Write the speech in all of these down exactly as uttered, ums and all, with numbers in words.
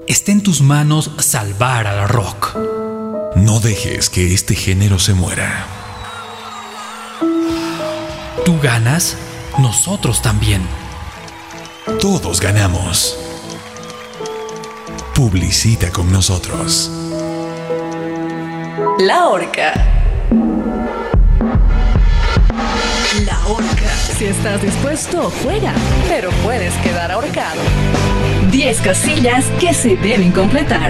Está en tus manos salvar al rock. No dejes que este género se muera. Tú ganas, nosotros también. Todos ganamos. Publicita con nosotros. La Horca. La Horca. Si estás dispuesto, juega. Pero puedes quedar ahorcado. diez casillas que se deben completar.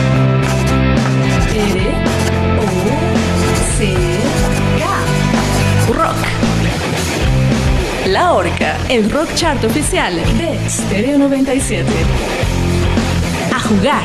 R, O, C, K. Rock. La Horca. El rock chart oficial de Stereo noventa y siete. A jugar.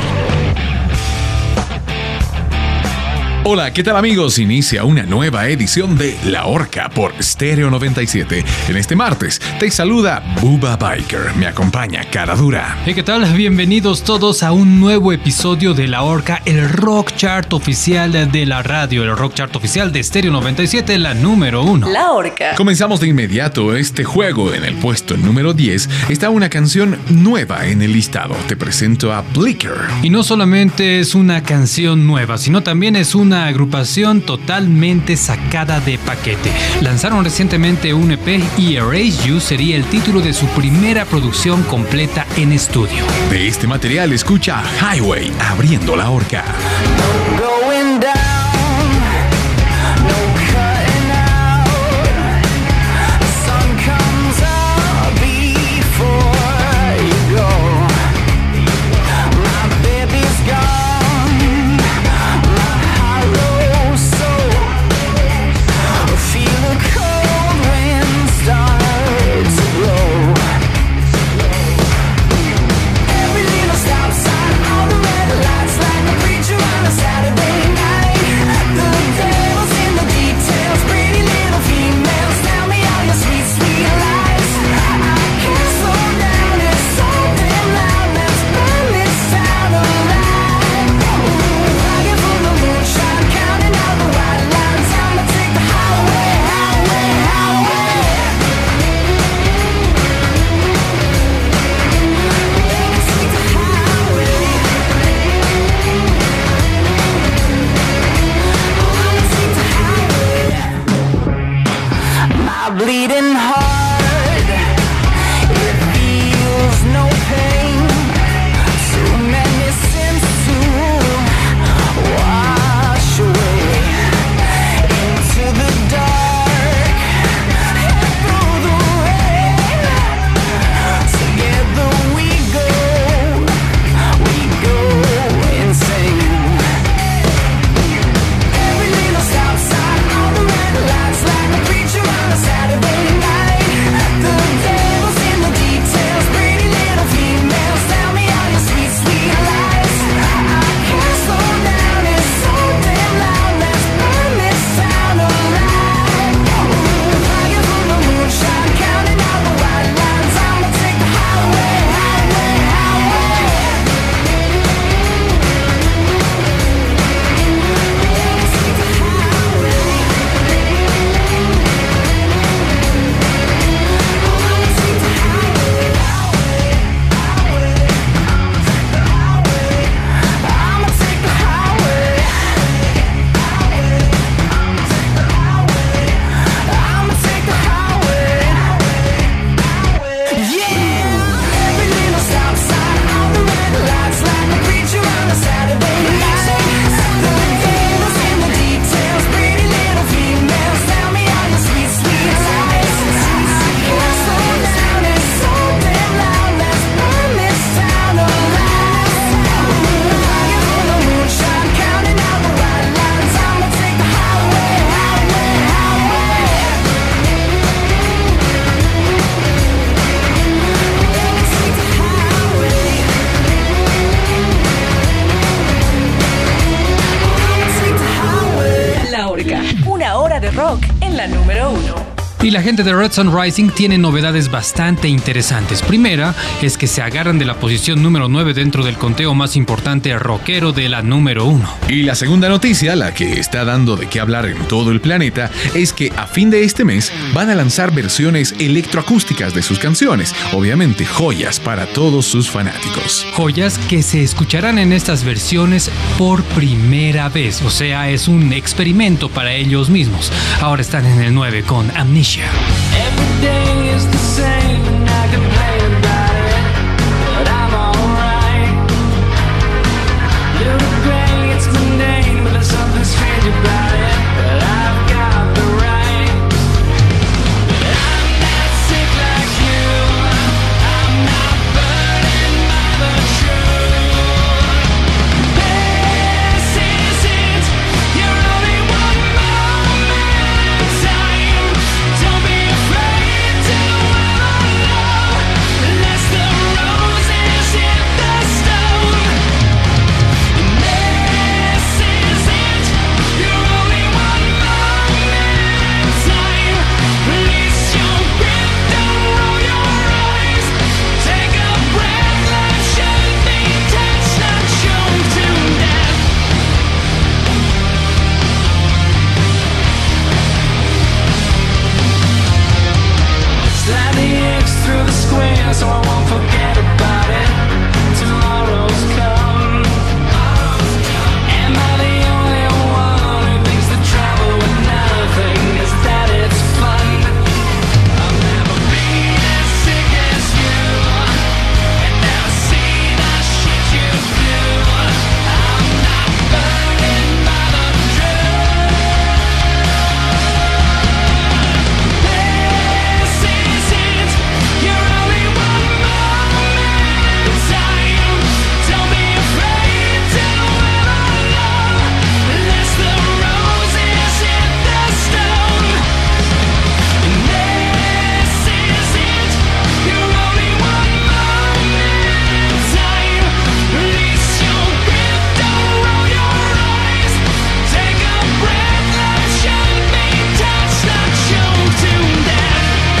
Hola, ¿qué tal amigos? Inicia una nueva edición de La Horca por Stereo noventa y siete. En este martes te saluda Bubba Biker. Me acompaña Cara Dura. ¿Y qué tal? Bienvenidos todos a un nuevo episodio de La Horca, el rock chart oficial de la radio, el rock chart oficial de Stereo noventa y siete, la número uno. La Horca. Comenzamos de inmediato este juego. En el puesto número diez está una canción nueva en el listado. Te presento a Blicker. Y no solamente es una canción nueva, sino también es una agrupación totalmente sacada de paquete. Lanzaron recientemente un E P y Erase You sería el título de su primera producción completa en estudio. De este material escucha Highway abriendo La Horca. Stop sign, all the red lights like a preacher on a Saturday. Y la gente de Red Sun Rising tiene novedades bastante interesantes. Primera es que se agarran de la posición número nueve dentro del conteo más importante rockero de la número uno. Y la segunda noticia, la que está dando de qué hablar en todo el planeta, es que a fin de este mes van a lanzar versiones electroacústicas de sus canciones. Obviamente joyas para todos sus fanáticos. Joyas que se escucharán en estas versiones por primera vez. O sea, es un experimento para ellos mismos. Ahora están en el nueve con Amnesia. Every day is the same and I complain about it, but I'm alright. Little gray, it's mundane, but there's something strange about it, but I've got the right. I'm not sick like you, I'm not burdened by the truth. This is it, you're only one moment in time. Don't be afraid to ever love, unless the roses hit the stone. This is it, you're only one moment in time. Release your grip, don't roll your eyes. Take a breath, life should be touched, not shown to death. Slide the X through the square so I won't forget about it. Tomorrow's come. Am I the only one who thinks that travel with nothing is that it's fun? I'll never be as sick as you, and never see the shit you do. I'm not burdened by the truth. This is it, you're only one moment in time. Don't be afraid to ever love, unless the roses hit the stone. This is it, you're only one moment in time. Release your grip, don't roll your eyes. Take a breath, life should be touched, not shown to death.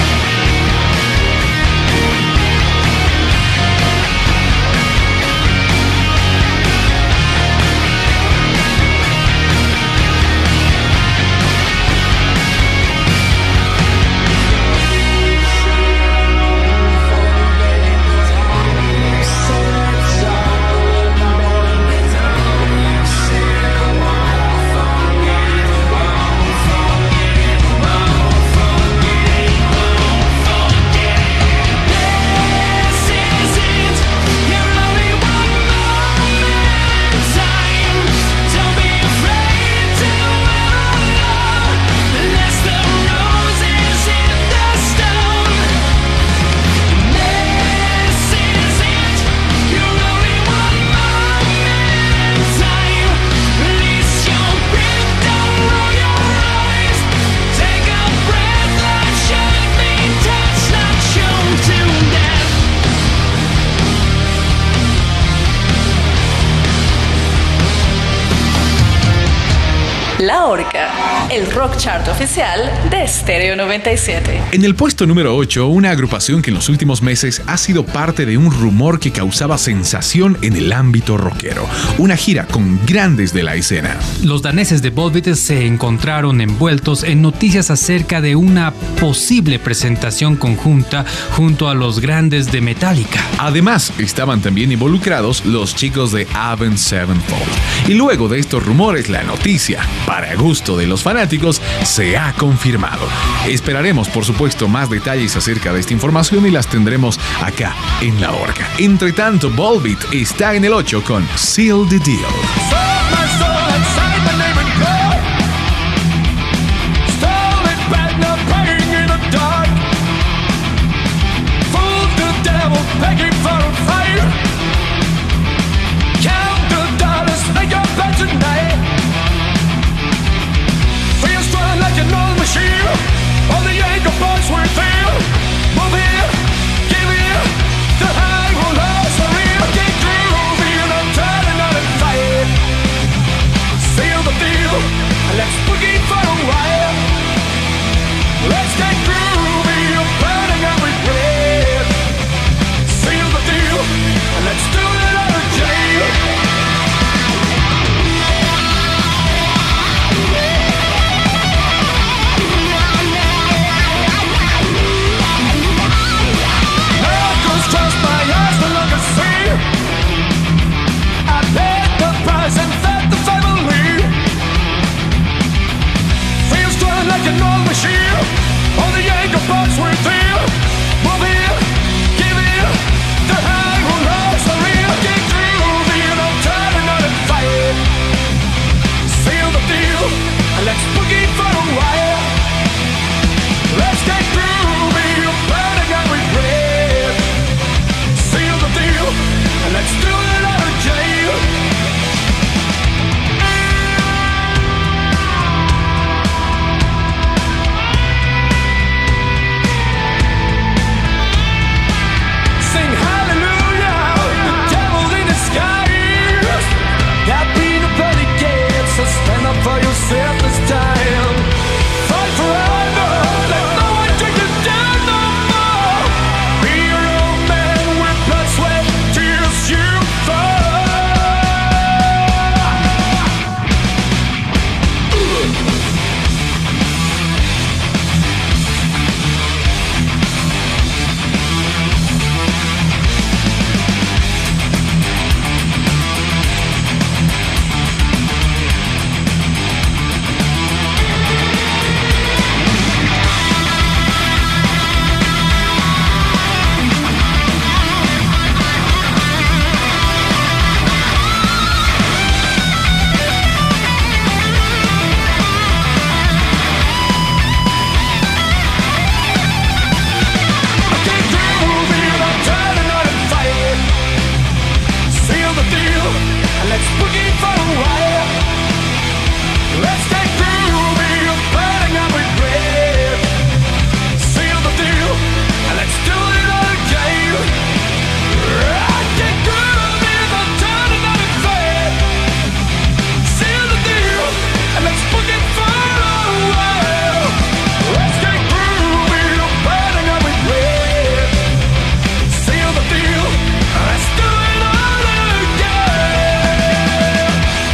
This is it, you're only one moment in time. Don't be afraid to ever love, unless the roses hit the stone. This is it, you're only one moment in time. Release your grip, don't roll your eyes. Take a breath, life should be touched, not shown to death. La Orca, el rock chart oficial de Stereo noventa y siete. En el puesto número ocho, una agrupación que en los últimos meses ha sido parte de un rumor que causaba sensación en el ámbito rockero. Una gira con grandes de la escena. Los daneses de Volbeat se encontraron envueltos en noticias acerca de una posible presentación conjunta junto a los grandes de Metallica. Además, estaban también involucrados los chicos de Avenged Sevenfold. Y luego de estos rumores, la noticia, para gusto de los fanáticos, se ha confirmado. Esperaremos, por supuesto, más detalles acerca de esta información y las tendremos acá en La Orca. Entre tanto, Volbeat está en el ocho con Seal the Deal. The high will last forever. Get groovy and I'm turning on it fire. and let's boogie for a while. Let's get groovy, burning up with breath. Seal the deal, and let's do it all again. Let's get groovy, the turning up with breath. Seal the deal, and let's boogie for a while. Let's get groovy, burning up with breath. Seal the deal, and let's do it all again.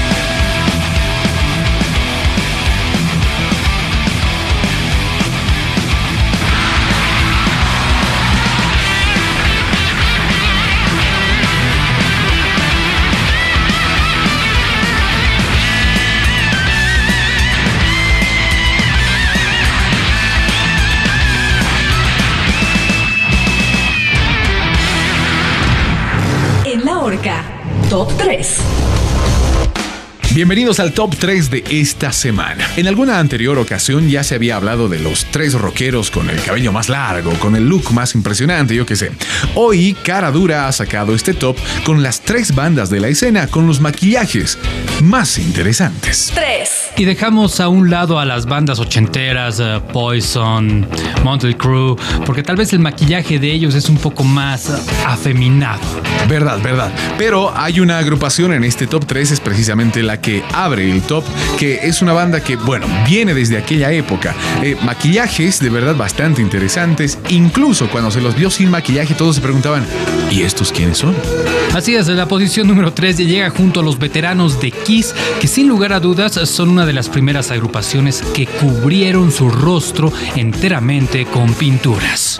En la horca, Top tres. Bienvenidos al Top tres de esta semana. En alguna anterior ocasión ya se había hablado de los tres rockeros con el cabello más largo, con el look más impresionante, yo qué sé. Hoy, Cara Dura ha sacado este top con las tres bandas de la escena con los maquillajes más interesantes. tres. Y dejamos a un lado a las bandas ochenteras, uh, Poison, Motley Crue, porque tal vez el maquillaje de ellos es un poco más uh, afeminado. Verdad, verdad. Pero hay una agrupación en este top tres, es precisamente la que abre el top, que es una banda que, bueno, viene desde aquella época. Eh, maquillajes de verdad bastante interesantes. Incluso cuando se los vio sin maquillaje, todos se preguntaban, ¿y estos quiénes son? Así es, la posición número tres llega junto a los veteranos de Kiss, que sin lugar a dudas son una de las primeras agrupaciones que cubrieron su rostro enteramente con pinturas.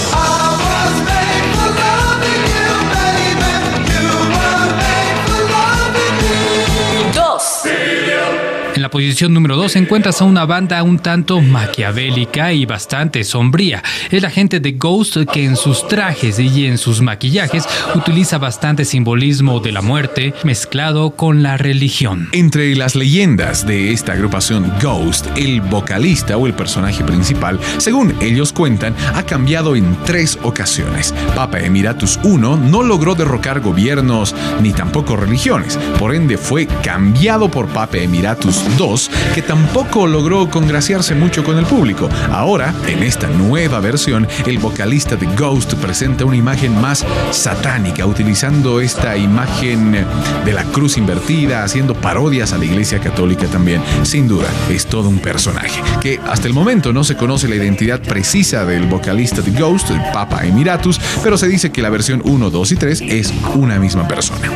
dos. En la posición número dos encuentras a una banda un tanto maquiavélica y bastante sombría. Es la gente de Ghost, que en sus trajes y en sus maquillajes utiliza bastante simbolismo de la muerte mezclado con la religión. Entre las leyendas de esta agrupación Ghost, el vocalista o el personaje principal, según ellos cuentan, ha cambiado en tres ocasiones. Papa Emiratus I no logró derrocar gobiernos ni tampoco religiones, por ende fue cambiado por Papa Emiratus dos, que tampoco logró congraciarse mucho con el público. Ahora, en esta nueva versión, el vocalista de Ghost presenta una imagen más satánica, utilizando esta imagen de la cruz invertida, haciendo parodias a la Iglesia Católica también. Sin duda, es todo un personaje, que hasta el momento no se conoce la identidad precisa del vocalista de Ghost, el Papa Emiratus, pero se dice que la versión uno, dos y tres es una misma persona.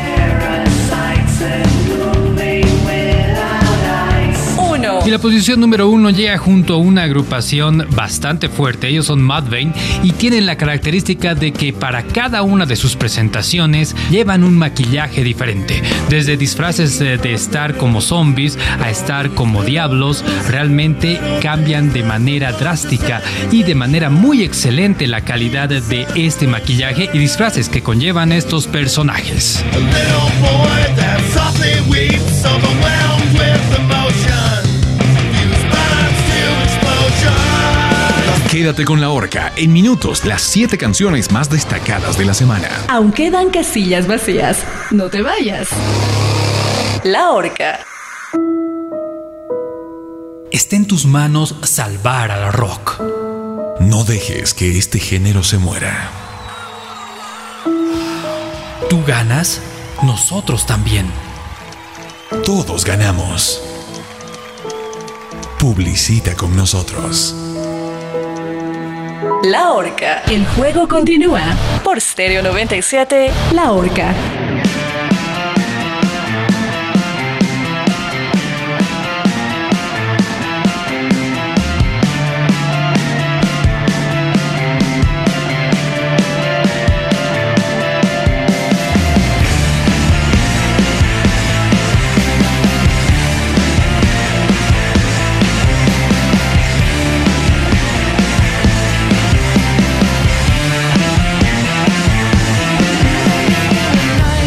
Y la posición número uno llega junto a una agrupación bastante fuerte. Ellos son Mudvayne y tienen la característica de que para cada una de sus presentaciones llevan un maquillaje diferente. Desde disfraces de estar como zombies a estar como diablos, realmente cambian de manera drástica y de manera muy excelente la calidad de este maquillaje y disfraces que conllevan estos personajes. Quédate con La Horca. En minutos, las siete canciones más destacadas de la semana. Aún quedan casillas vacías. No te vayas. La Horca. Está en tus manos salvar al rock. No dejes que este género se muera. Tú ganas, nosotros también. Todos ganamos. Publicita con nosotros. La Horca. El juego continúa. Por Stereo noventa y siete. La horca. Night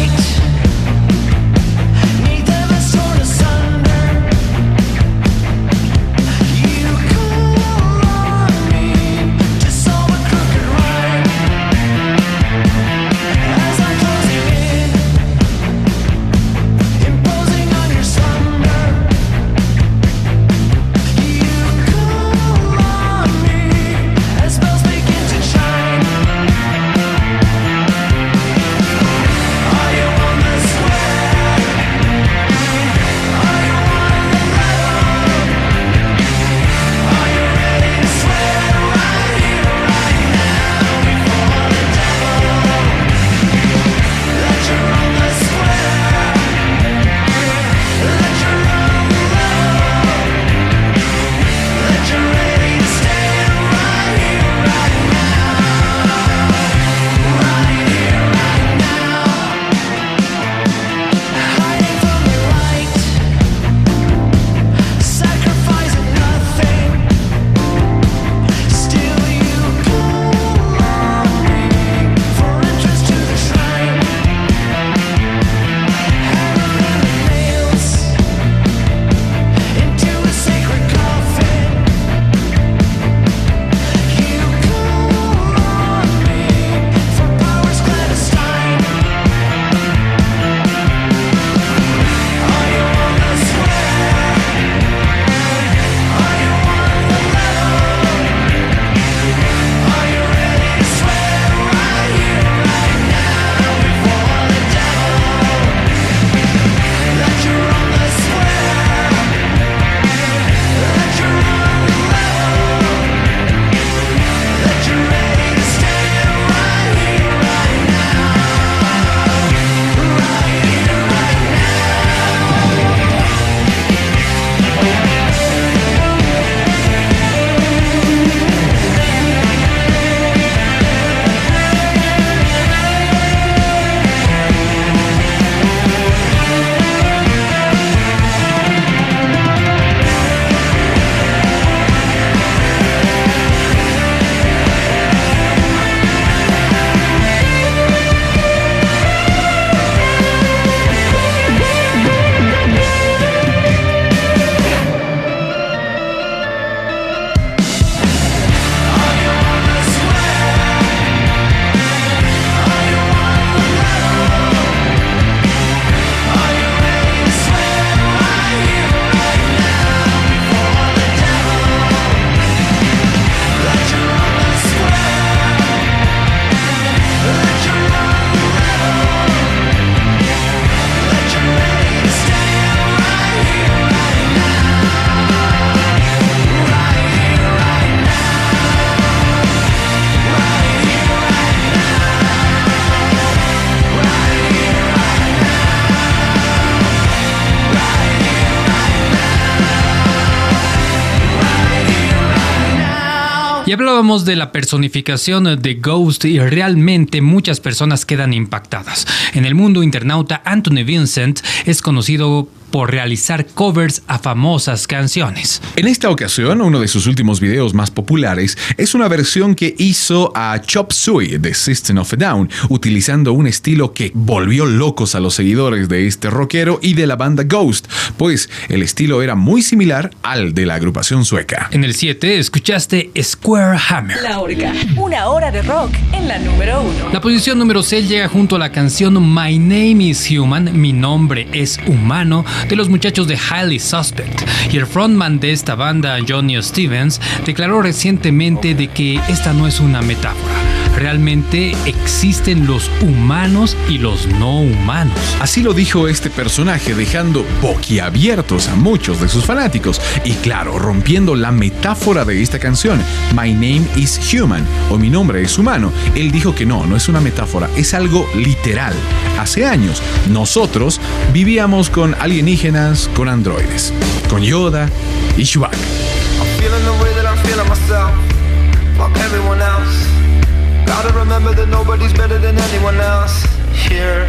hablábamos de la personificación de Ghost y realmente muchas personas quedan impactadas. En el mundo internauta, Anthony Vincent es conocido por realizar covers a famosas canciones. En esta ocasión, uno de sus últimos videos más populares es una versión que hizo a Chop Suey de System of a Down, utilizando un estilo que volvió locos a los seguidores de este rockero y de la banda Ghost, pues el estilo era muy similar al de la agrupación sueca. En el siete escuchaste Square Hammer. La Orca, una hora de rock en la número uno. La posición número seis llega junto a la canción My Name is Human, Mi nombre es humano, de los muchachos de Highly Suspect. Y el frontman de esta banda, Johnny Stevens, declaró recientemente de que esta no es una metáfora. Realmente existen los humanos y los no humanos. Así lo dijo este personaje, dejando boquiabiertos a muchos de sus fanáticos y claro, rompiendo la metáfora de esta canción, My Name is Human, o Mi nombre es humano. Él dijo que no, no es una metáfora, es algo literal. Hace años, nosotros vivíamos con alienígenas, con androides, con Yoda y Chewbacca. I'm feeling the way that I'm feeling myself. Fuck everyone else. Gotta remember that nobody's better than anyone else here.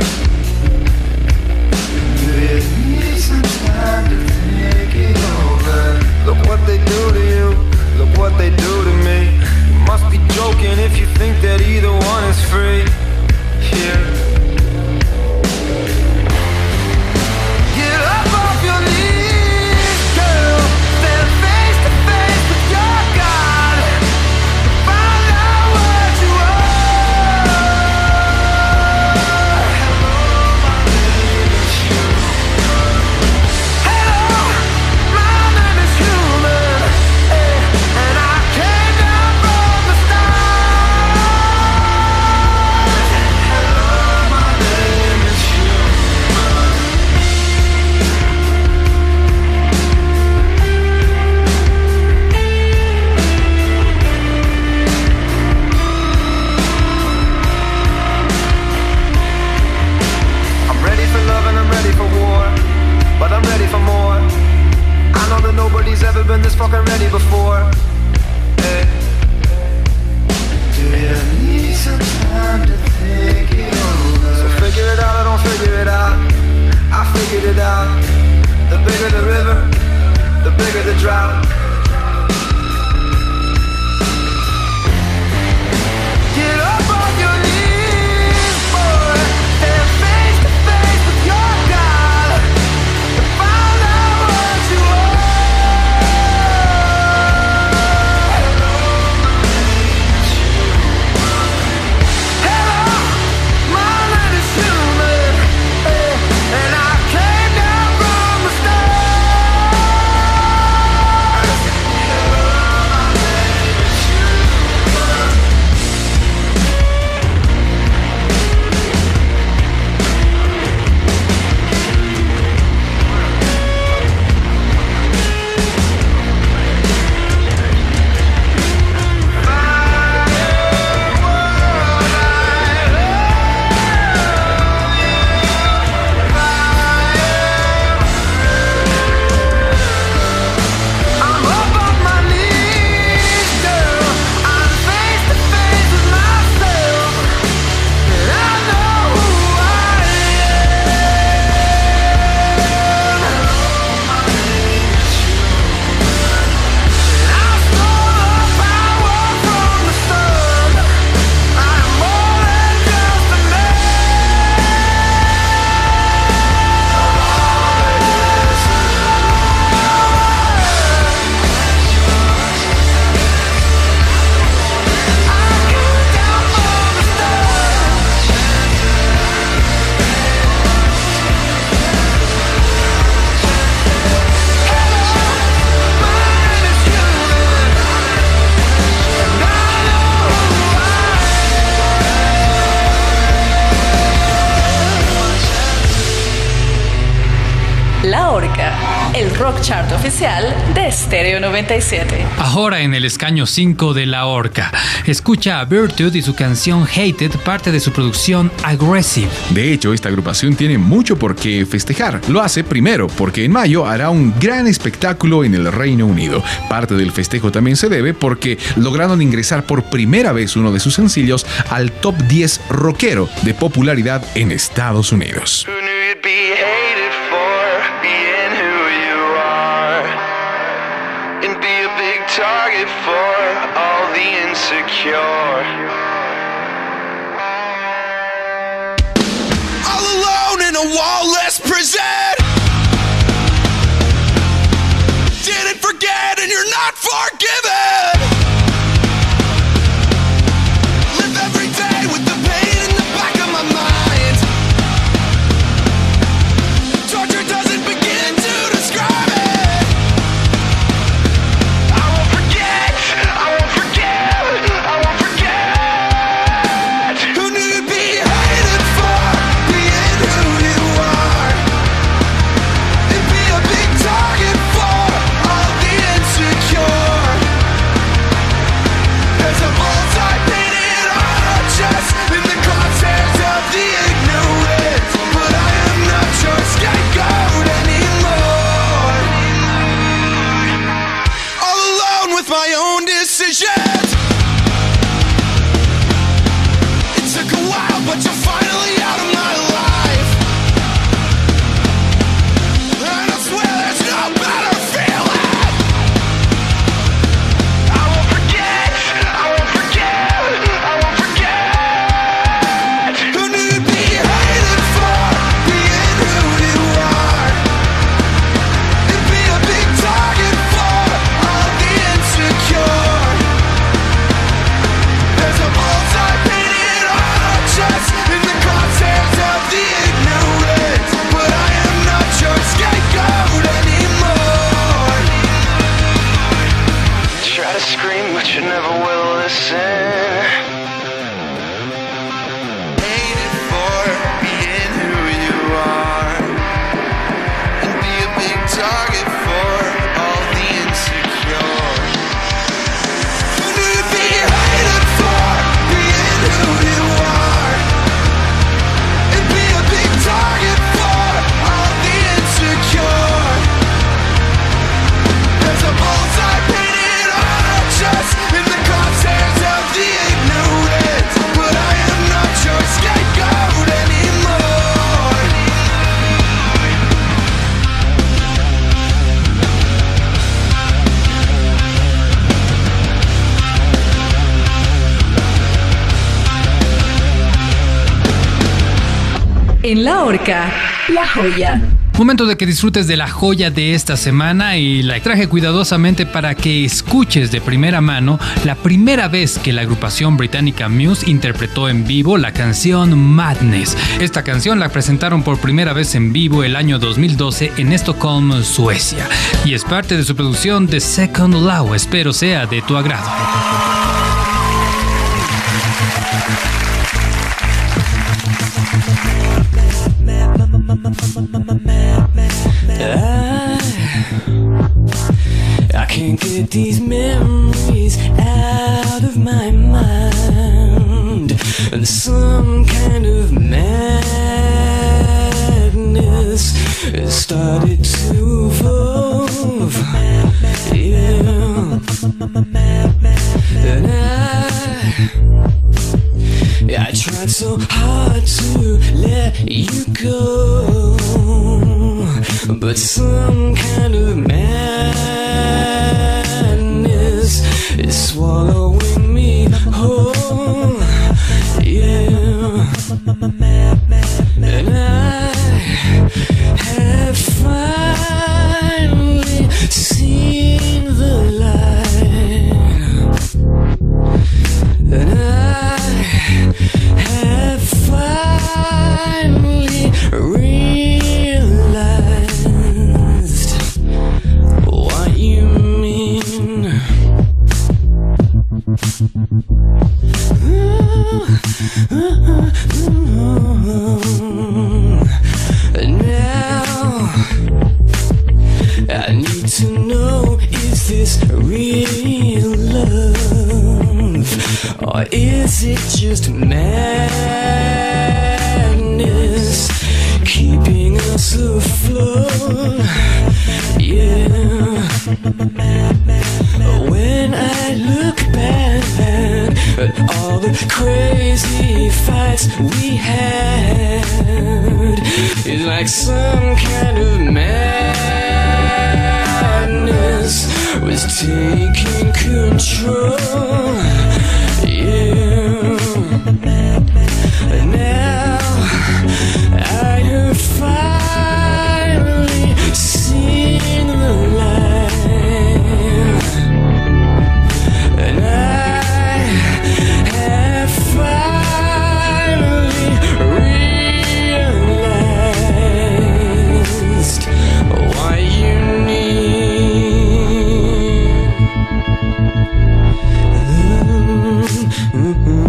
Do you need some time to think it over? Look what they do to you. Look what they do to me. You must be joking if you think that either one is free here. Get up off your knees, girl. Stand face to face with your God. Find out what you are. Hello, my name is human. Hello, my name is human. Hey, and I came down from the stars. Hello, my name is human. I'm ready for love and I'm ready for war, but I'm ready for more. I know that nobody's ever been this fucking ready before. Hey. Do you need some time to think it over? So figure it out or don't figure it out. I figured it out. The bigger the river, the bigger the drought. Get up on your knees, boy. Stand face to face with your God. And find out what you are. Hello, my name is human. Hey, and I came down from the stars. Hello, my name is human. I'm up on my knees, girl. I'm face to face with myself, and I know who I am. My name is human, and I stole the power from the sun. I'm more than just a man. I came down from the stars. Hello, my name is human, and I know who I am. La Orca, el rock chart oficial de Stereo noventa y siete. Ahora en el escaño cinco de La Horca, escucha a Virtude y su canción Hated, parte de su producción Aggressive. De hecho, esta agrupación tiene mucho por qué festejar. Lo hace primero porque en mayo hará un gran espectáculo en el Reino Unido. Parte del festejo también se debe porque lograron ingresar por primera vez uno de sus sencillos al top diez rockero de popularidad en Estados Unidos. Who knew you'd be hated for being who you are, and be a big target for all the insecure. All alone in a wall-less prison. Didn't forget and you're not forgiven. Live every day with the pain in the back of my mind. Torture doesn't begin to describe it. I won't forget, I won't forgive, I won't forget. Who knew you'd be hated for being who you are, and be a big target for all the insecure. There's a bullseye painted on our chest in the crosshairs of the ignorant, but I am not your scapegoat anymore. All alone with my own decisions. It took a while, but you're finally out of my life, and I swear there's no better feeling. I won't forget, I won't forgive, I won't forget. Who knew you'd be hated for being who you are, and be a big target for all the insecure. There's a bullseye painted on our chest in the crosshairs of the ignorant, but I am not your scapegoat anymore. Try to scream, but you never will listen. Hated for being who you are, and be a big target for all the insecure. Who knew you'd be hated for being who you are, and be a big target for all the insecure. There's a bullseye painted on our chest in the crosshairs of the ignorant, but I am not your scapegoat anymore. En La Horca, La Joya. Momento de que disfrutes de la joya de esta semana, y la traje cuidadosamente para que escuches de primera mano la primera vez que la agrupación británica Muse interpretó en vivo la canción Madness. Esta canción la presentaron por primera vez en vivo el año dos mil doce en Estocolmo, Suecia, y es parte de su producción The Second Law. Espero sea de tu agrado. I can't get these memories out of my mind, and some kind of madness has started to evolve. Yeah, and I, I tried so hard to let you go, but some kind of madness is swallowing me whole. Yeah, and I have finally seen the light, and I have finally realized what you mean. Now to know, is this real love? Or is it just madness keeping us afloat? Yeah. When I look back at all the crazy fights we had, it's like some kind of madness was taking control. Yeah. Now I have finally seen the light, and I have finally realized why you need. Mm-hmm.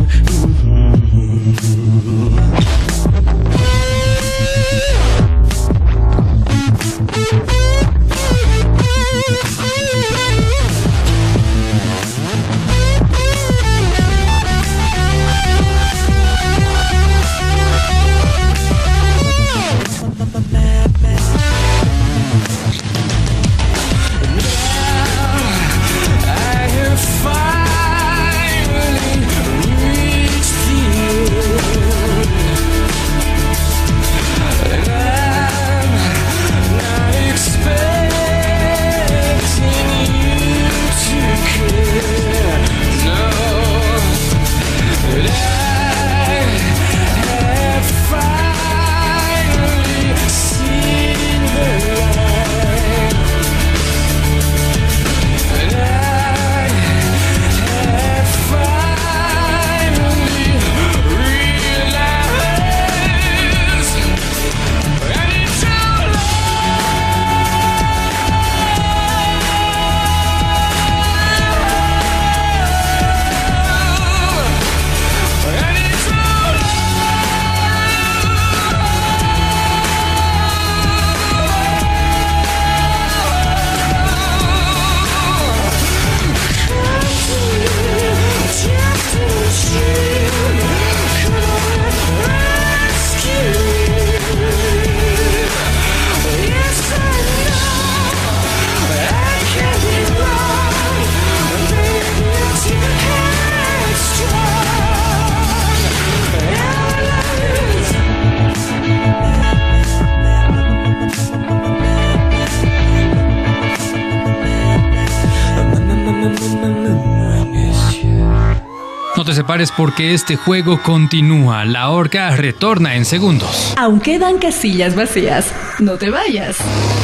No te separes porque este juego continúa. La horca retorna en segundos. Aún quedan casillas vacías. No te vayas.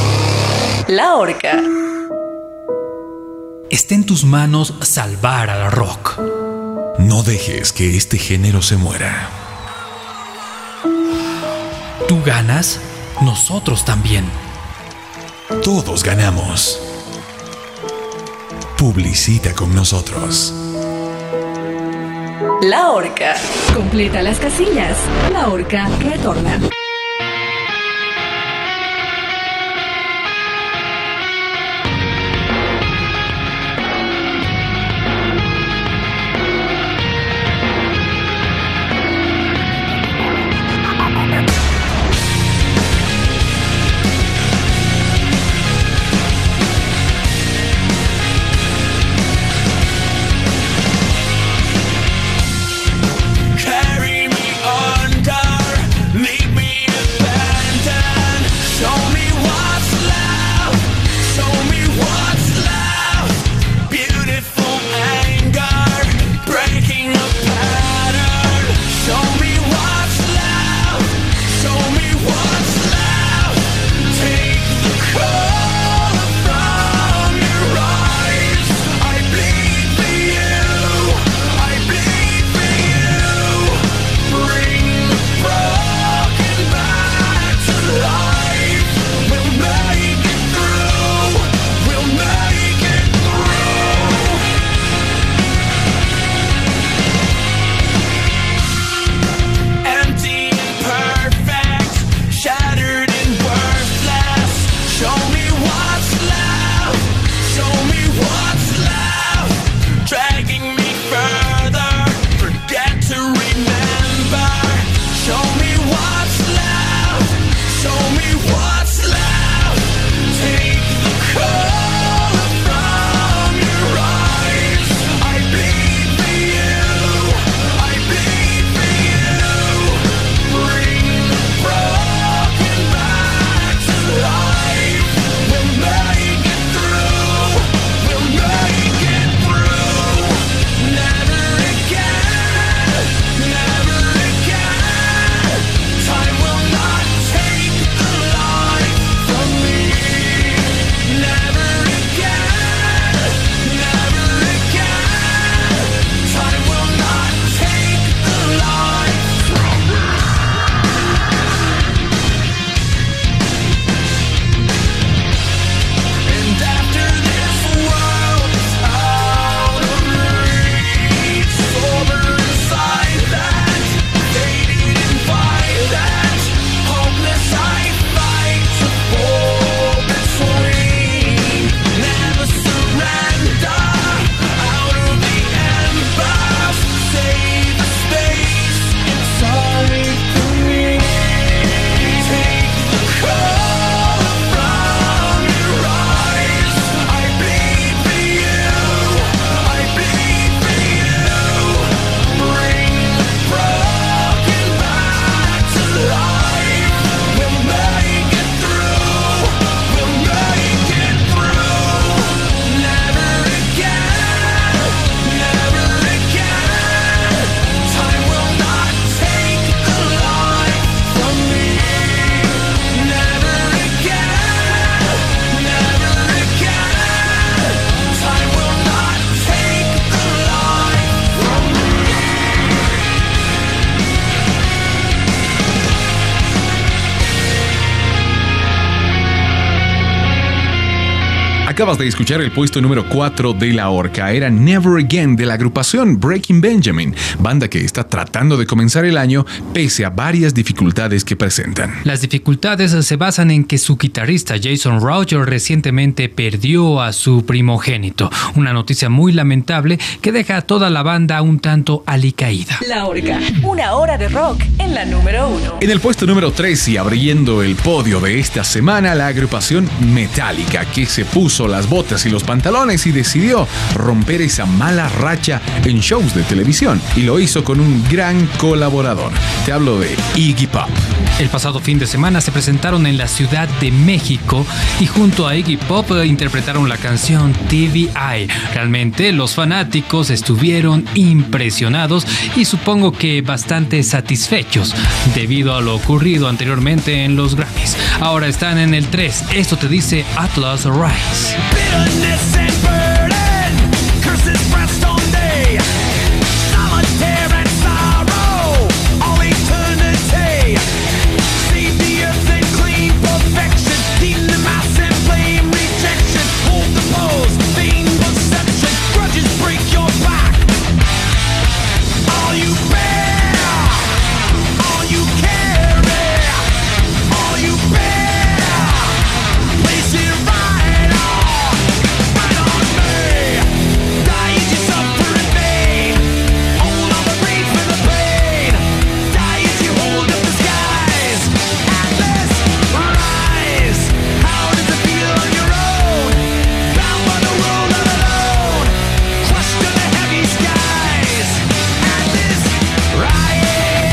La horca. Está en tus manos salvar al rock. No dejes que este género se muera. Tú ganas, nosotros también. Todos ganamos. Publicita con nosotros. La horca. Completa las casillas. La horca retorna. Carry me under, make me Acabas de escuchar el puesto número cuatro de La Horca. Era Never Again de la agrupación Breaking Benjamin, banda que está tratando de comenzar el año pese a varias dificultades que presentan. Las dificultades se basan en que su guitarrista Jason Roger recientemente perdió a su primogénito. Una noticia muy lamentable que deja a toda la banda un tanto alicaída. La Horca, una hora de rock en la número uno. En el puesto número tres y abriendo el podio de esta semana, la agrupación Metallica, que se puso las botas y los pantalones y decidió romper esa mala racha en shows de televisión, y lo hizo con un gran colaborador. Te hablo de Iggy Pop. El pasado fin de semana se presentaron en la Ciudad de México y junto a Iggy Pop interpretaron la canción T V I. Realmente los fanáticos estuvieron impresionados y supongo que bastante satisfechos debido a lo ocurrido anteriormente en los Grammys. Ahora están en el tres. Esto te dice Atlas Rise. Bitterness and burden, curses pressed on thee, solitaire and sorrow, all eternity. Save the earth and clean perfection, heal the mass and blame rejection. Hold the pose, vain perception, grudges break your back. All you bear, all you carry, all you bear, place it right on, right on me. Die as you suffer in vain, hold on the grief and the pain. Die as you hold up the skies, Atlas, rise. How does it feel on your own? Bound by the world all alone, crushed to the heavy skies, Atlas, rise.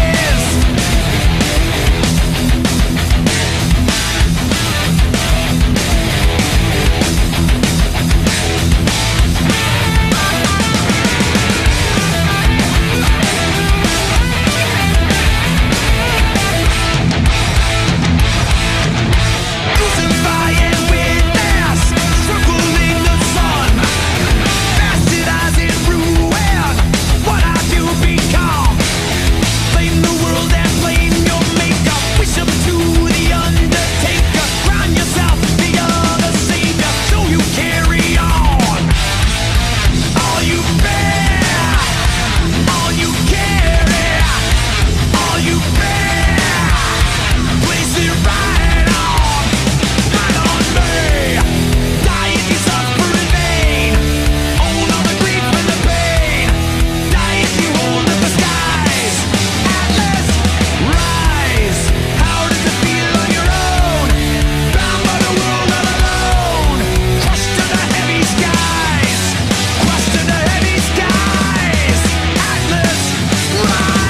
Crucify and witness, circling the sun, bastardized in ruin, what have you become? Blame the world and blame your maker, wish up to the undertaker, crown yourself the other savior, so you carry on. All you bear, all you carry, all you bear, place it right on, right on me. Die if you suffer in vain, own all the grief and the pain. Die if you hold up the skies, Atlas, rise. How does it feel on your own? Bound by the world all alone, crushed to the heavy skies, crushed to the heavy skies, Atlas, rise.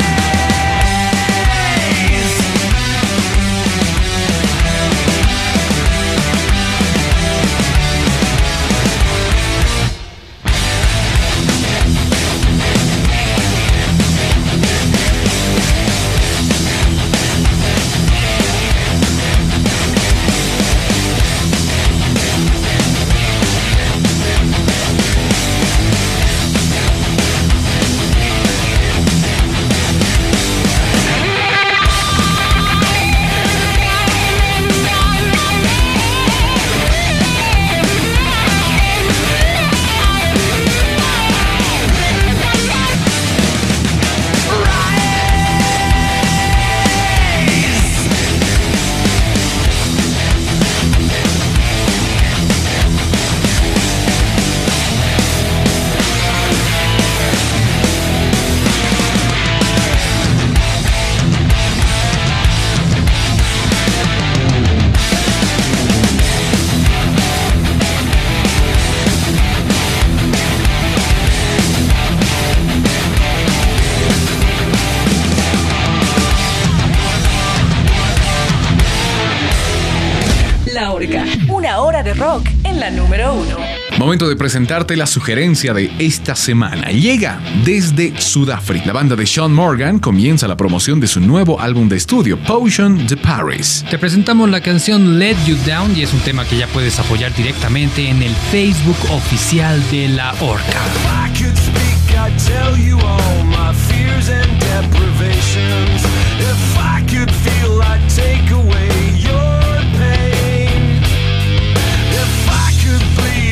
La Horca, una hora de rock en la número uno. Momento de presentarte la sugerencia de esta semana. Llega desde Sudáfrica. La banda de Sean Morgan comienza la promoción de su nuevo álbum de estudio, Potion de Paris. Te presentamos la canción Let You Down y es un tema que ya puedes apoyar directamente en el Facebook oficial de La Horca. If I could speak, I'd tell you all my fears and deprivations. If I could feel, I'd take away your pain. If I could bleed,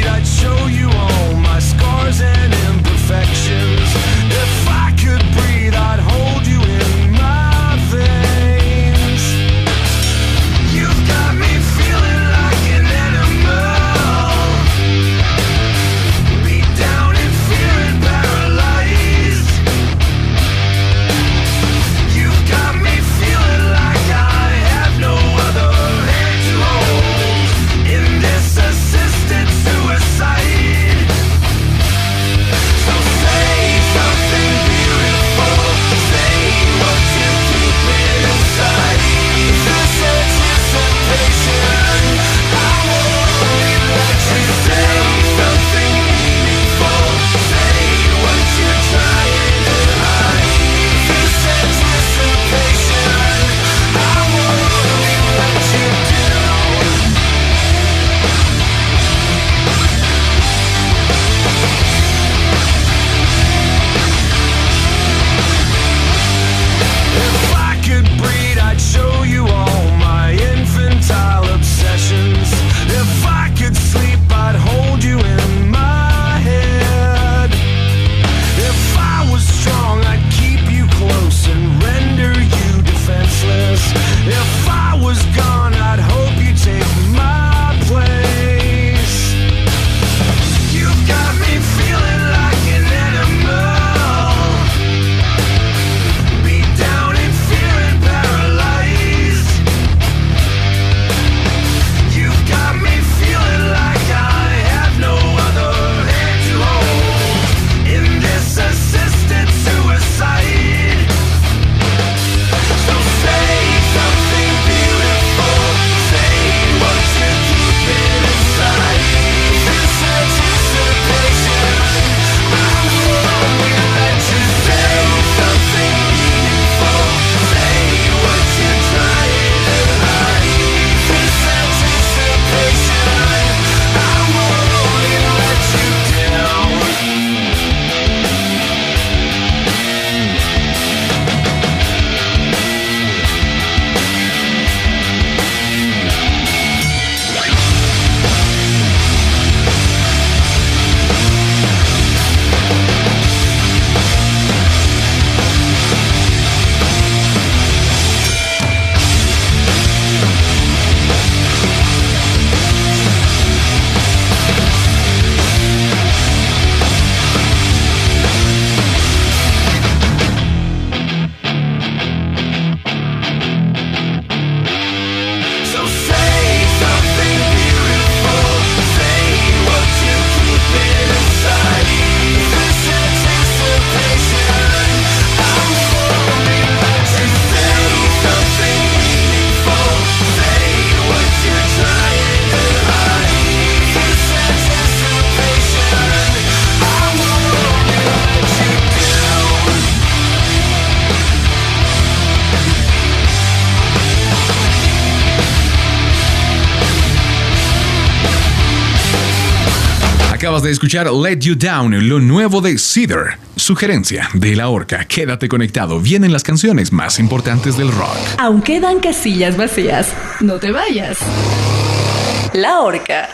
Acabas de escuchar Let You Down, lo nuevo de Cedar. Sugerencia de La Horca. Quédate conectado. Vienen las canciones más importantes del rock. Aún quedan casillas vacías. No te vayas. La Horca.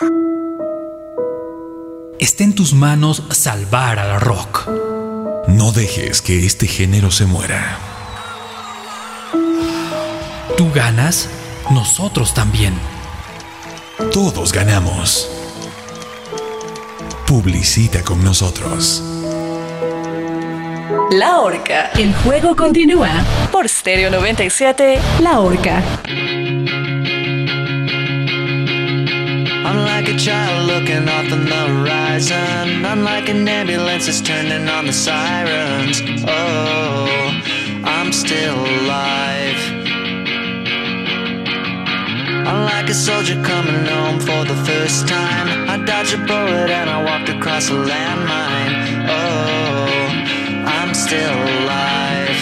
Está en tus manos salvar al rock. No dejes que este género se muera. Tú ganas, nosotros también. Todos ganamos. Publicita con nosotros. La Horca. El juego continúa. Por Stereo noventa y siete. La Horca. I'm like a child looking off on the horizon. I'm like an ambulance that's turning on the sirens. Oh, I'm still alive. I'm like a soldier coming home for the first time. I dodged a bullet and I walked across a landmine. Oh, I'm still alive.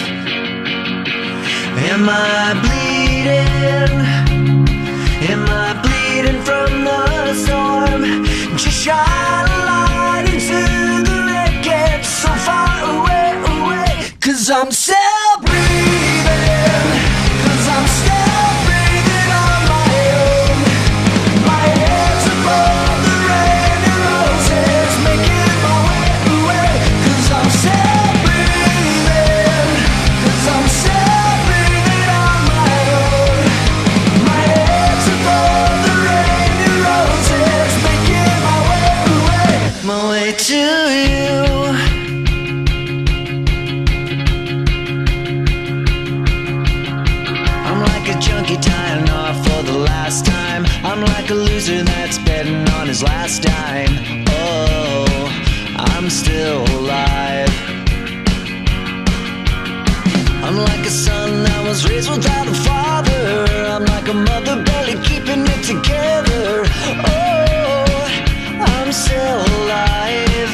Am I bleeding? Am I bleeding from the storm? Just shine a light into the wreckage so far away, away. Cause I'm still breathing. Cause I'm still breathing on my own. My head's above the rain and roses, making my way away. Cause I'm still breathing. Cause I'm still breathing on my own. My head's above the rain and roses, making my way away. My way to you. I'm like a junkie tying off for the last time. I'm like a loser that's betting on his last dime. Oh, I'm still alive. I'm like a son that was raised without a father. I'm like a mother barely keeping it together. Oh, I'm still alive.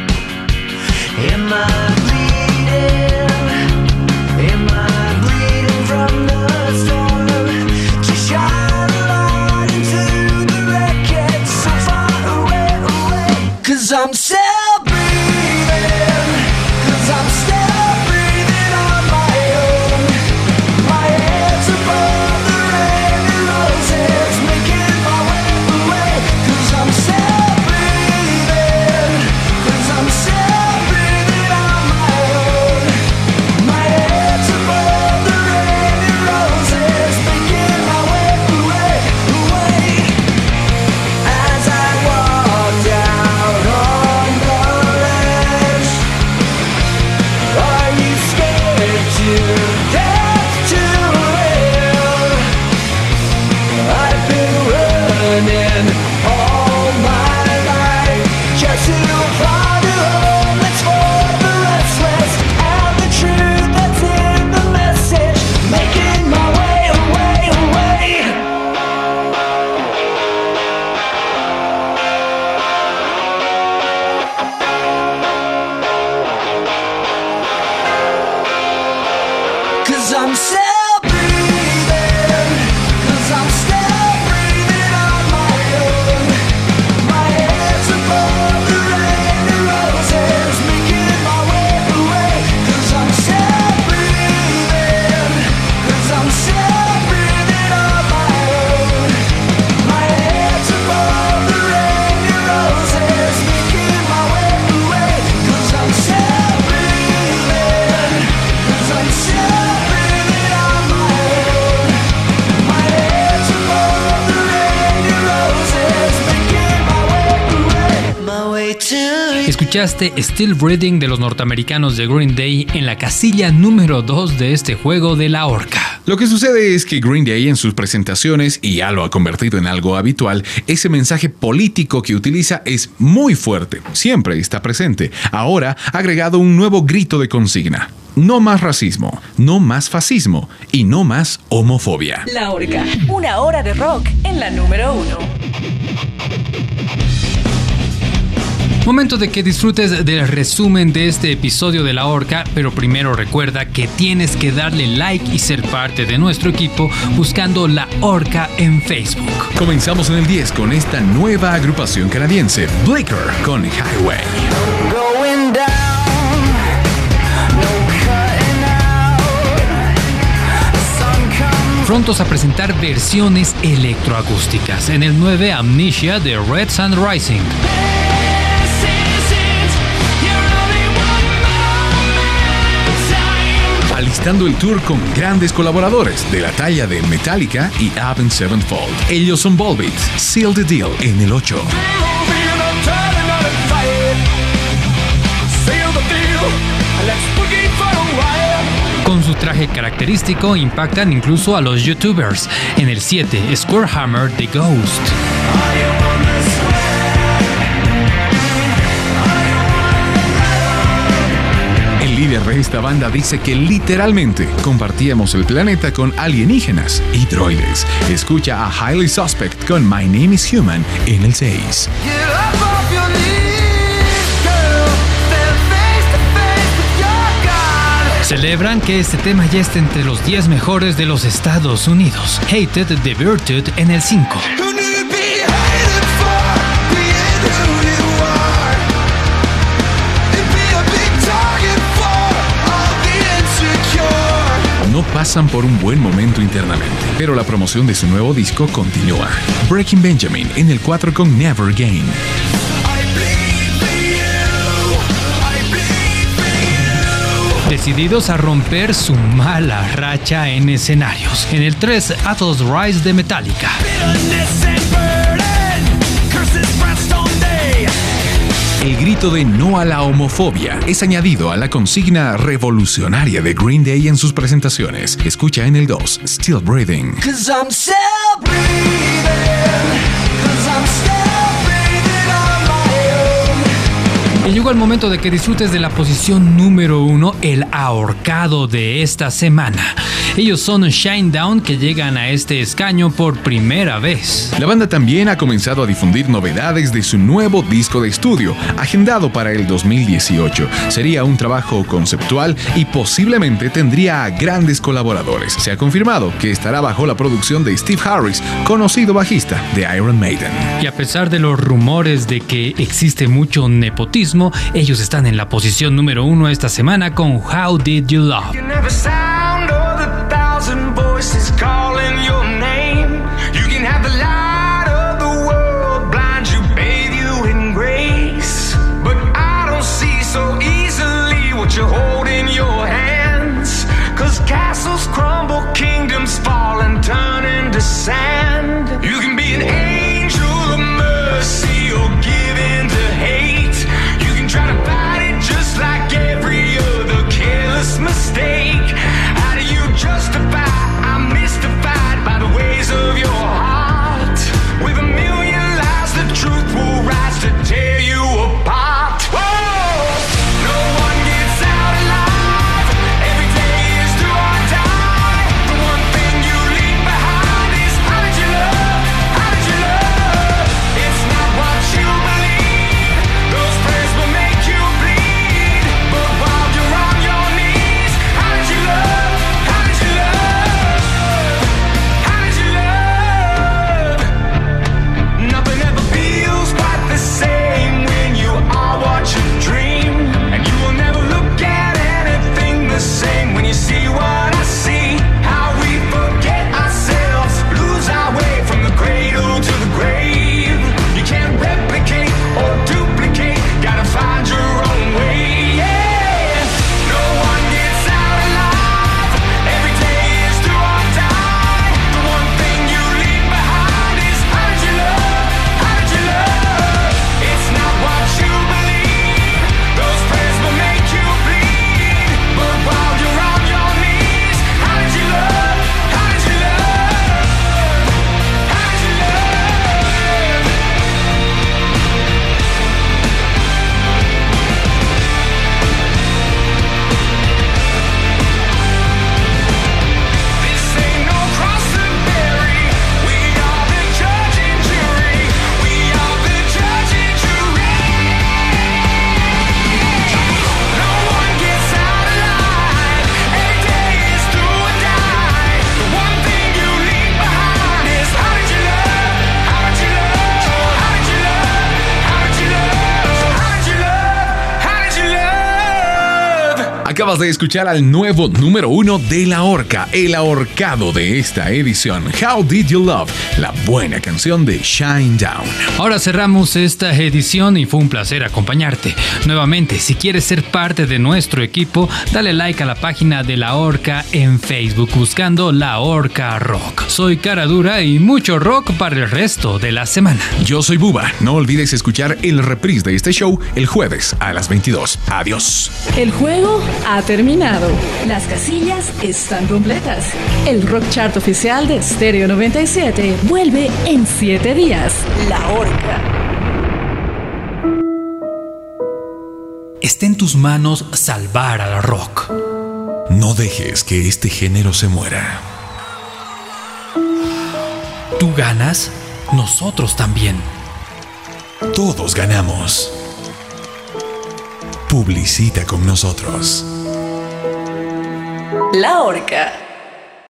Am I bleeding? Am I bleeding from the storm? Just shine a light into the wreckage so far away, away. Cause I'm still breathing. Cause I'm still breathing on my own. My head's above the rain and roses, making my way away. Cause I'm still breathing. Cause I'm still breathing on my own. My head's above the rain and roses, making my way away, away. As I walk down on the ledge, are you scared to death to live? I've been running all my life just to find a home that's for the restless, and the truth that's in the message, making my way away, away. Cause I'm still breathing. Cause I'm still breathing on my own. My head's above the rain and roses, making my way away. Cause I'm still breathing. Cause I'm still breathing on my own. My head's above the rain and roses, making my way away. Cause I'm still breathing. Cause I'm still breathing on my own. My head's above the rain and roses, making my way away. My way to you. Escuchaste Still Breathing de los norteamericanos de Green Day en la casilla número dos de este juego de La Horca. Lo que sucede es que Green Day en sus presentaciones, y ya lo ha convertido en algo habitual, ese mensaje político que utiliza es muy fuerte, siempre está presente. Ahora ha agregado un nuevo grito de consigna: no más racismo, no más fascismo y no más homofobia. La Horca. Una hora de rock en la número uno. Momento de que disfrutes del resumen de este episodio de La Horca, pero primero recuerda que tienes que darle like y ser parte de nuestro equipo buscando La Horca en Facebook. Comenzamos en el diez con esta nueva agrupación canadiense, Blicker con Highway. Going down, no cutting out. The sun comes. Prontos a presentar versiones electroacústicas. En el nueve, Amnesia de Red Sun Rising. Alistando el tour con grandes colaboradores de la talla de Metallica y Avenged Sevenfold. Ellos son Volbeat, Seal the Deal en el ocho. Con su traje característico impactan incluso a los youtubers. En el siete, Square Hammer The Ghost. El líder de esta banda dice que literalmente compartíamos el planeta con alienígenas y droides. Escucha a Highly Suspect con My Name is Human en el seis. Get up off your knees, girl. Stand face to face with your God. Celebran que este tema ya está entre los diez mejores de los Estados Unidos. Hated the Virtude en el cinco. Who knew you'd be hated for being who you are? It'd be a big target for all the insecure. No pasan por un buen momento internamente, pero la promoción de su nuevo disco continúa. Breaking Benjamin en el cuatro con Never Again. I bleed for you. I bleed for you. Decididos a romper su mala racha en escenarios. En el tres, Atlas Rise de Metallica. Bitterness and burden, curses rest on day. El grito de no a la homofobia es añadido a la consigna revolucionaria de Green Day en sus presentaciones. Escucha en el dos, Still Breathing. Cause I'm still breathing. Cause I'm still breathing on my own. Y llegó el momento de que disfrutes de la posición número uno, el ahorcado de esta semana. Ellos son Shinedown, que llegan a este escaño por primera vez. La banda también ha comenzado a difundir novedades de su nuevo disco de estudio, agendado para el dos mil dieciocho. Sería un trabajo conceptual y posiblemente tendría a grandes colaboradores. Se ha confirmado que estará bajo la producción de Steve Harris, conocido bajista de Iron Maiden. Y a pesar de los rumores de que existe mucho nepotismo, ellos están en la posición número uno esta semana con How Did You Love. You never sound of the thousand voices calling your name. You can have the light of the world blind you, bathe you in grace. But I don't see so easily what you hold in your hands. Cause castles crumble, kingdoms fall and turn into sand. You can be an angel of mercy or give in to hate. You can try to fight it just like every other careless mistake. Acabas de escuchar al nuevo número uno de La Horca, el ahorcado de esta edición, How Did You Love, la buena canción de Shine Down. Ahora cerramos esta edición y fue un placer acompañarte. Nuevamente, si quieres ser parte de nuestro equipo, dale like a la página de La Horca en Facebook buscando La Horca Rock. Soy Cara Dura y mucho rock para el resto de la semana. Yo soy Buba. No olvides escuchar el reprise de este show el jueves a las veintidós. Adiós. El juego ha terminado. Las casillas están completas. El Rock Chart oficial de Stereo noventa y siete vuelve en siete días. La Horca. Está en tus manos salvar al rock. No dejes que este género se muera. Tú ganas, nosotros también. Todos ganamos. Publicita con nosotros. La Horca.